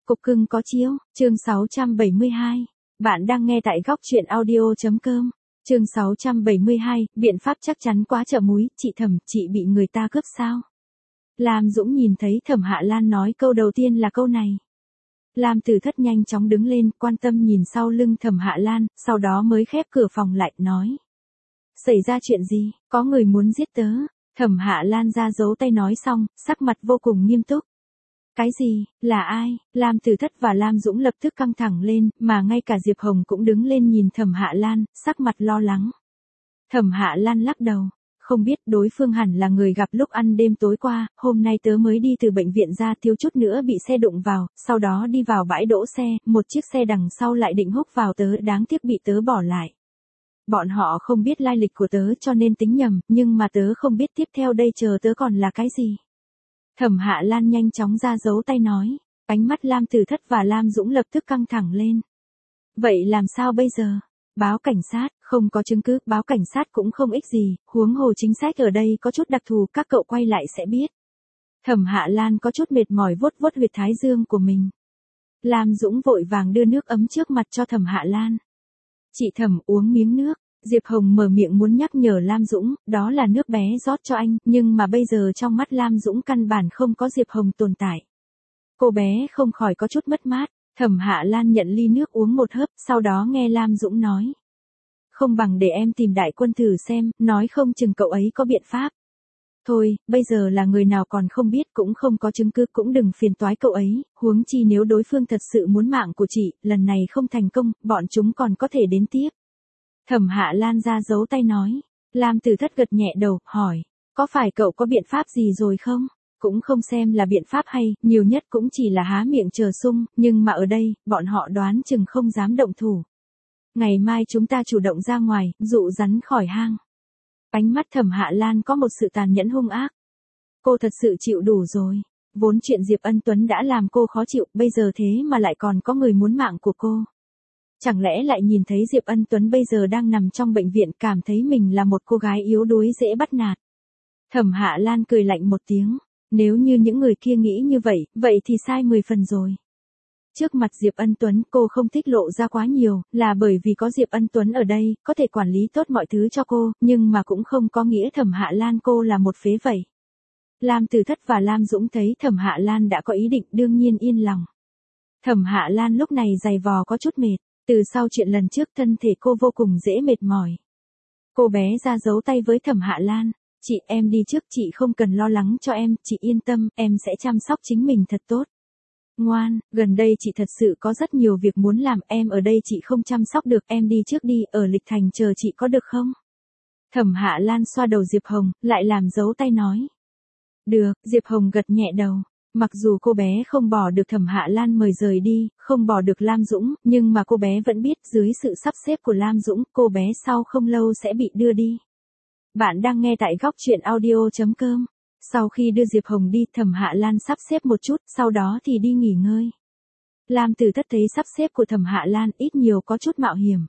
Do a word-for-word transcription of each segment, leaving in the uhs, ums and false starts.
Cục cưng có chiếu, chương sáu trăm bảy mươi hai. Bạn đang nghe tại góc truyện audio.com. Chương sáu trăm bảy mươi hai, biện pháp chắc chắn quá chợ múi, chị Thẩm, chị bị người ta cướp sao? Lam Dũng nhìn thấy Thẩm Hạ Lan nói câu đầu tiên là câu này. Lam Tử Thất nhanh chóng đứng lên, quan tâm nhìn sau lưng Thẩm Hạ Lan, sau đó mới khép cửa phòng lại, nói. Xảy ra chuyện gì, có người muốn giết tớ? Thẩm Hạ Lan ra giấu tay nói xong, sắc mặt vô cùng nghiêm túc. Cái gì, là ai? Lam Tử Thất và Lam Dũng lập tức căng thẳng lên, mà ngay cả Diệp Hồng cũng đứng lên nhìn Thẩm Hạ Lan, sắc mặt lo lắng. Thẩm Hạ Lan lắc đầu, không biết đối phương hẳn là người gặp lúc ăn đêm tối qua, hôm nay tớ mới đi từ bệnh viện ra thiếu chút nữa bị xe đụng vào, sau đó đi vào bãi đỗ xe, một chiếc xe đằng sau lại định húc vào tớ, đáng tiếc bị tớ bỏ lại. Bọn họ không biết lai lịch của tớ cho nên tính nhầm, nhưng mà tớ không biết tiếp theo đây chờ tớ còn là cái gì. Thẩm Hạ Lan nhanh chóng ra giấu tay nói, ánh mắt Lam Tử Thất và Lam Dũng lập tức căng thẳng lên. Vậy làm sao bây giờ? Báo cảnh sát, không có chứng cứ, báo cảnh sát cũng không ích gì, huống hồ chính sách ở đây có chút đặc thù, các cậu quay lại sẽ biết. Thẩm Hạ Lan có chút mệt mỏi vuốt vuốt huyệt thái dương của mình. Lam Dũng vội vàng đưa nước ấm trước mặt cho Thẩm Hạ Lan. Chị Thẩm uống miếng nước. Diệp Hồng mở miệng muốn nhắc nhở Lam Dũng, đó là nước bé rót cho anh, nhưng mà bây giờ trong mắt Lam Dũng căn bản không có Diệp Hồng tồn tại. Cô bé không khỏi có chút mất mát, Thẩm Hạ Lan nhận ly nước uống một hớp, sau đó nghe Lam Dũng nói. Không bằng để em tìm đại quân thử xem, nói không chừng cậu ấy có biện pháp. Thôi, bây giờ là người nào còn không biết cũng không có chứng cứ cũng đừng phiền toái cậu ấy, huống chi nếu đối phương thật sự muốn mạng của chị, lần này không thành công, bọn chúng còn có thể đến tiếp. Thẩm Hạ Lan ra giấu tay nói. Lam Tử Thất gật nhẹ đầu, hỏi. Có phải cậu có biện pháp gì rồi không? Cũng không xem là biện pháp hay, nhiều nhất cũng chỉ là há miệng chờ sung, nhưng mà ở đây, bọn họ đoán chừng không dám động thủ. Ngày mai chúng ta chủ động ra ngoài, dụ rắn khỏi hang. Ánh mắt Thẩm Hạ Lan có một sự tàn nhẫn hung ác. Cô thật sự chịu đủ rồi. Vốn chuyện Diệp Ân Tuấn đã làm cô khó chịu, bây giờ thế mà lại còn có người muốn mạng của cô. Chẳng lẽ lại nhìn thấy Diệp Ân Tuấn bây giờ đang nằm trong bệnh viện, cảm thấy mình là một cô gái yếu đuối dễ bắt nạt. Thẩm Hạ Lan cười lạnh một tiếng, nếu như những người kia nghĩ như vậy, vậy thì sai mười phần rồi. Trước mặt Diệp Ân Tuấn cô không thích lộ ra quá nhiều, là bởi vì có Diệp Ân Tuấn ở đây, có thể quản lý tốt mọi thứ cho cô, nhưng mà cũng không có nghĩa Thẩm Hạ Lan cô là một phế vậy. Lam Tử Thất và Lam Dũng thấy Thẩm Hạ Lan đã có ý định đương nhiên yên lòng. Thẩm Hạ Lan lúc này giày vò có chút mệt. Từ sau chuyện lần trước thân thể cô vô cùng dễ mệt mỏi. Cô bé ra giấu tay với Thẩm Hạ Lan. Chị em đi trước, chị không cần lo lắng cho em, chị yên tâm, em sẽ chăm sóc chính mình thật tốt. Ngoan, gần đây chị thật sự có rất nhiều việc muốn làm, em ở đây chị không chăm sóc được, em đi trước đi, ở Lịch Thành chờ chị có được không? Thẩm Hạ Lan xoa đầu Diệp Hồng, lại làm giấu tay nói. Được, Diệp Hồng gật nhẹ đầu. Mặc dù cô bé không bỏ được Thẩm Hạ Lan mời rời đi, không bỏ được Lam Dũng, nhưng mà cô bé vẫn biết dưới sự sắp xếp của Lam Dũng, cô bé sau không lâu sẽ bị đưa đi. Bạn đang nghe tại góc truyện audio.com. Sau khi đưa Diệp Hồng đi, Thẩm Hạ Lan sắp xếp một chút, sau đó thì đi nghỉ ngơi. Lam Tử Thất thấy sắp xếp của Thẩm Hạ Lan ít nhiều có chút mạo hiểm.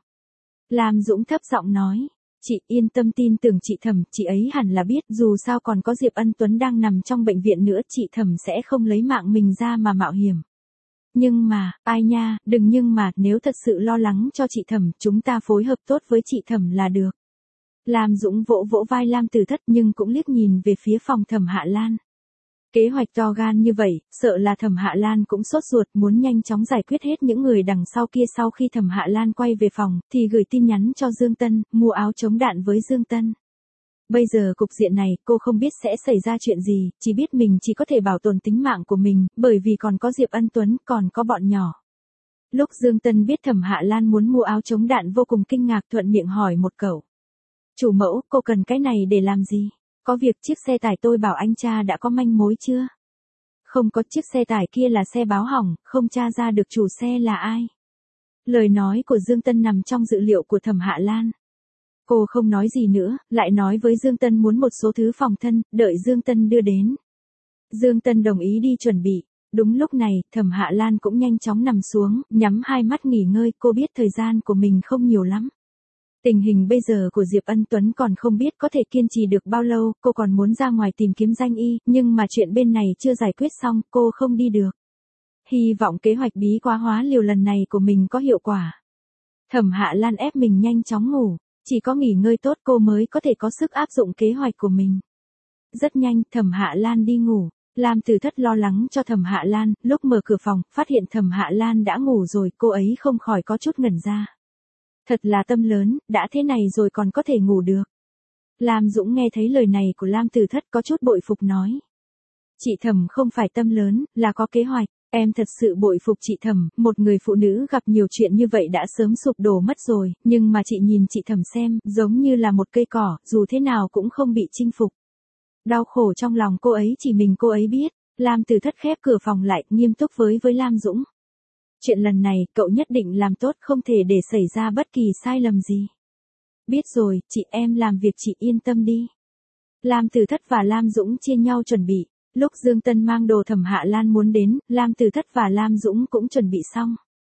Lam Dũng thấp giọng nói. Chị yên tâm tin tưởng chị Thẩm, chị ấy hẳn là biết, dù sao còn có Diệp Ân Tuấn đang nằm trong bệnh viện nữa, chị Thẩm sẽ không lấy mạng mình ra mà mạo hiểm. Nhưng mà, ai nha, đừng nhưng mà, nếu thật sự lo lắng cho chị Thẩm, chúng ta phối hợp tốt với chị Thẩm là được. Lam Dũng vỗ vỗ vai Lam Tử Thất nhưng cũng liếc nhìn về phía phòng Thẩm Hạ Lan. Kế hoạch to gan như vậy, sợ là Thẩm Hạ Lan cũng sốt ruột muốn nhanh chóng giải quyết hết những người đằng sau kia. Sau khi Thẩm Hạ Lan quay về phòng, thì gửi tin nhắn cho Dương Tân, mua áo chống đạn với Dương Tân. Bây giờ cục diện này, cô không biết sẽ xảy ra chuyện gì, chỉ biết mình chỉ có thể bảo tồn tính mạng của mình, bởi vì còn có Diệp Ân Tuấn, còn có bọn nhỏ. Lúc Dương Tân biết Thẩm Hạ Lan muốn mua áo chống đạn vô cùng kinh ngạc, thuận miệng hỏi một câu. Chủ mẫu, cô cần cái này để làm gì? Có việc chiếc xe tải tôi bảo anh cha đã có manh mối chưa? Không có, chiếc xe tải kia là xe báo hỏng, không tra ra được chủ xe là ai. Lời nói của Dương Tân nằm trong dự liệu của Thẩm Hạ Lan. Cô không nói gì nữa, lại nói với Dương Tân muốn một số thứ phòng thân, đợi Dương Tân đưa đến. Dương Tân đồng ý đi chuẩn bị. Đúng lúc này, Thẩm Hạ Lan cũng nhanh chóng nằm xuống, nhắm hai mắt nghỉ ngơi, cô biết thời gian của mình không nhiều lắm. Tình hình bây giờ của Diệp Ân Tuấn còn không biết có thể kiên trì được bao lâu, cô còn muốn ra ngoài tìm kiếm danh y, nhưng mà chuyện bên này chưa giải quyết xong, cô không đi được. hy vọng kế hoạch bí quá hóa liều lần này của mình có hiệu quả. Thẩm Hạ Lan ép mình nhanh chóng ngủ, chỉ có nghỉ ngơi tốt cô mới có thể có sức áp dụng kế hoạch của mình. Rất nhanh, Thẩm Hạ Lan đi ngủ. Lam Tử Thất lo lắng cho Thẩm Hạ Lan, lúc mở cửa phòng, phát hiện Thẩm Hạ Lan đã ngủ rồi, cô ấy không khỏi có chút ngẩn ra. Thật là tâm lớn, đã thế này rồi còn có thể ngủ được. Lam Dũng nghe thấy lời này của Lam Tử Thất có chút bội phục nói. Chị Thẩm không phải tâm lớn, là có kế hoạch. Em thật sự bội phục chị Thẩm, một người phụ nữ gặp nhiều chuyện như vậy đã sớm sụp đổ mất rồi, nhưng mà chị nhìn chị Thẩm xem, giống như là một cây cỏ, dù thế nào cũng không bị chinh phục. Đau khổ trong lòng cô ấy chỉ mình cô ấy biết. Lam Tử Thất khép cửa phòng lại, nghiêm túc với với Lam Dũng. Chuyện lần này, cậu nhất định làm tốt, không thể để xảy ra bất kỳ sai lầm gì. Biết rồi, chị em làm việc chị yên tâm đi. Lam Tử Thất và Lam Dũng chia nhau chuẩn bị. Lúc Dương Tân mang đồ Thẩm Hạ Lan muốn đến, Lam Tử Thất và Lam Dũng cũng chuẩn bị xong.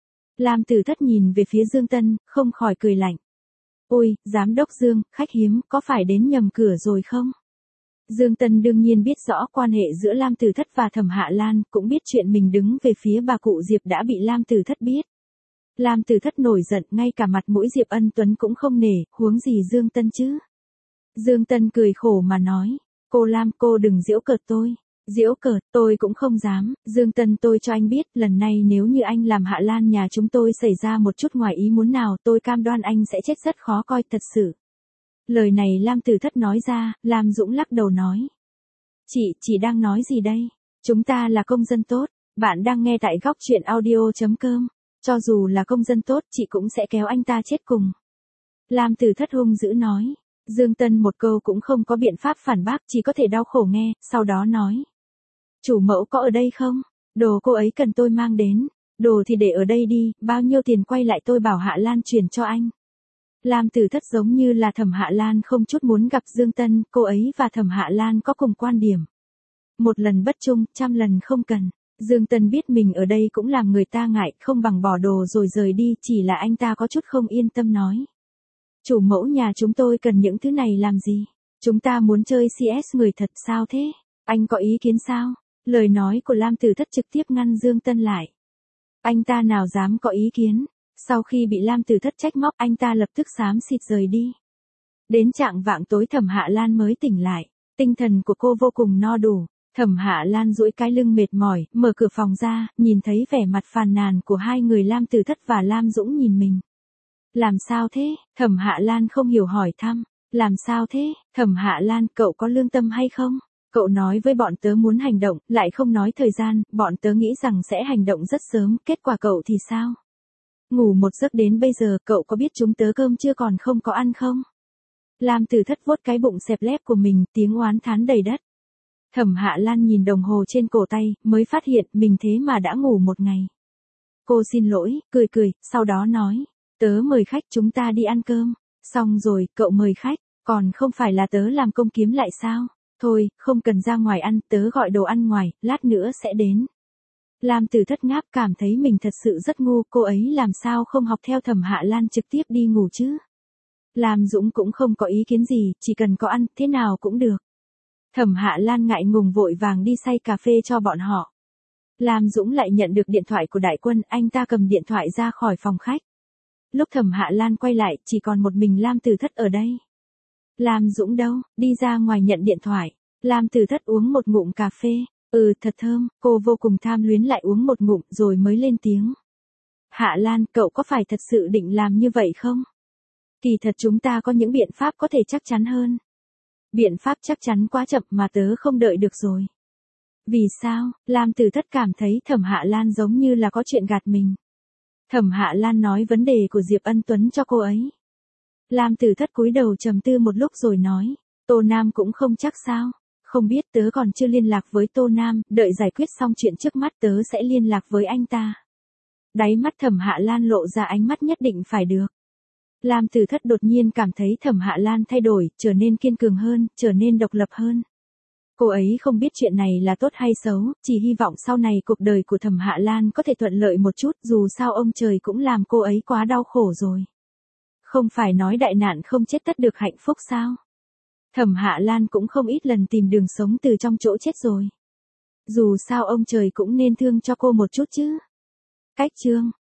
Lam Tử Thất nhìn về phía Dương Tân, không khỏi cười lạnh. Ôi, giám đốc Dương, khách hiếm, có phải đến nhầm cửa rồi không? Dương Tân đương nhiên biết rõ quan hệ giữa Lam Tử Thất và Thẩm Hạ Lan, cũng biết chuyện mình đứng về phía bà cụ Diệp đã bị Lam Tử Thất biết. Lam Tử Thất nổi giận, ngay cả mặt mũi Diệp Ân Tuấn cũng không nể, huống gì Dương Tân chứ. Dương Tân cười khổ mà nói, cô Lam, cô đừng giễu cợt tôi. Giễu cợt, tôi cũng không dám. Dương Tân, tôi cho anh biết, lần này nếu như anh làm Hạ Lan nhà chúng tôi xảy ra một chút ngoài ý muốn nào, tôi cam đoan anh sẽ chết rất khó coi, thật sự. Lời này Lam Tử Thất nói ra, Lam Dũng lắc đầu nói. Chị, chị đang nói gì đây? Chúng ta là công dân tốt. Bạn đang nghe tại góc truyện audio.com. Cho dù là công dân tốt, chị cũng sẽ kéo anh ta chết cùng. Lam Tử Thất hung dữ nói. Dương Tân một câu cũng không có biện pháp phản bác, chỉ có thể đau khổ nghe, sau đó nói. Chủ mẫu có ở đây không? Đồ cô ấy cần tôi mang đến. Đồ thì để ở đây đi, bao nhiêu tiền quay lại tôi bảo Hạ Lan chuyển cho anh. Lam Tử Thất giống như là Thẩm Hạ Lan không chút muốn gặp Dương Tân, cô ấy và Thẩm Hạ Lan có cùng quan điểm. Một lần bất trung, trăm lần không cần. Dương Tân biết mình ở đây cũng làm người ta ngại, không bằng bỏ đồ rồi rời đi, chỉ là anh ta có chút không yên tâm nói. Chủ mẫu nhà chúng tôi cần những thứ này làm gì? Chúng ta muốn chơi xê ét người thật sao thế? Anh có ý kiến sao? Lời nói của Lam Tử Thất trực tiếp ngăn Dương Tân lại. Anh ta nào dám có ý kiến? Sau khi bị Lam Tử Thất trách móc, anh ta lập tức xám xịt rời đi. Đến trạng vạng tối Thẩm Hạ Lan mới tỉnh lại. Tinh thần của cô vô cùng no đủ. Thẩm Hạ Lan duỗi cái lưng mệt mỏi, mở cửa phòng ra, nhìn thấy vẻ mặt phàn nàn của hai người Lam Tử Thất và Lam Dũng nhìn mình. Làm sao thế? Thẩm Hạ Lan không hiểu hỏi thăm. Làm sao thế? Thẩm Hạ Lan, cậu có lương tâm hay không? Cậu nói với bọn tớ muốn hành động, lại không nói thời gian, bọn tớ nghĩ rằng sẽ hành động rất sớm, kết quả cậu thì sao? Ngủ một giấc đến bây giờ, cậu có biết chúng tớ cơm chưa còn không có ăn không? Lam Tử Thất vuốt cái bụng xẹp lép của mình, tiếng oán thán đầy đất. Thẩm Hạ Lan nhìn đồng hồ trên cổ tay, mới phát hiện mình thế mà đã ngủ một ngày. Cô xin lỗi, cười cười, sau đó nói. Tớ mời khách, chúng ta đi ăn cơm. Xong rồi, cậu mời khách, còn không phải là tớ làm công kiếm lại sao? Thôi, không cần ra ngoài ăn, tớ gọi đồ ăn ngoài, lát nữa sẽ đến. Lam Tử Thất ngáp, cảm thấy mình thật sự rất ngu, cô ấy làm sao không học theo Thẩm Hạ Lan trực tiếp đi ngủ chứ? Lam Dũng cũng không có ý kiến gì, chỉ cần có ăn, thế nào cũng được. Thẩm Hạ Lan ngại ngùng vội vàng đi xay cà phê cho bọn họ. Lam Dũng lại nhận được điện thoại của Đại Quân, anh ta cầm điện thoại ra khỏi phòng khách. Lúc Thẩm Hạ Lan quay lại, chỉ còn một mình Lam Tử Thất ở đây. Lam Dũng đâu? Đi ra ngoài nhận điện thoại. Lam Tử Thất uống một ngụm cà phê. Ừ, thật thơm, cô vô cùng tham luyến lại uống một ngụm rồi mới lên tiếng. Hạ Lan, cậu có phải thật sự định làm như vậy không? Kỳ thật chúng ta có những biện pháp có thể chắc chắn hơn. Biện pháp chắc chắn quá chậm mà tớ không đợi được rồi. Vì sao? Lam Tử Thất cảm thấy Thẩm Hạ Lan giống như là có chuyện gạt mình. Thẩm Hạ Lan nói vấn đề của Diệp Ân Tuấn cho cô ấy. Lam Tử Thất cúi đầu trầm tư một lúc rồi nói, Tô Nam cũng không chắc sao, không biết, tớ còn chưa liên lạc với Tô Nam, đợi giải quyết xong chuyện trước mắt tớ sẽ liên lạc với anh ta. Đáy mắt Thẩm Hạ Lan lộ ra ánh mắt nhất định phải được. Lam Tử Thất đột nhiên cảm thấy Thẩm Hạ Lan thay đổi, trở nên kiên cường hơn, trở nên độc lập hơn. Cô ấy không biết chuyện này là tốt hay xấu, chỉ hy vọng sau này cuộc đời của Thẩm Hạ Lan có thể thuận lợi một chút, dù sao ông trời cũng làm cô ấy quá đau khổ rồi. Không phải nói đại nạn không chết tất được hạnh phúc sao? Thẩm Hạ Lan cũng không ít lần tìm đường sống từ trong chỗ chết rồi. Dù sao ông trời cũng nên thương cho cô một chút chứ. Cách chương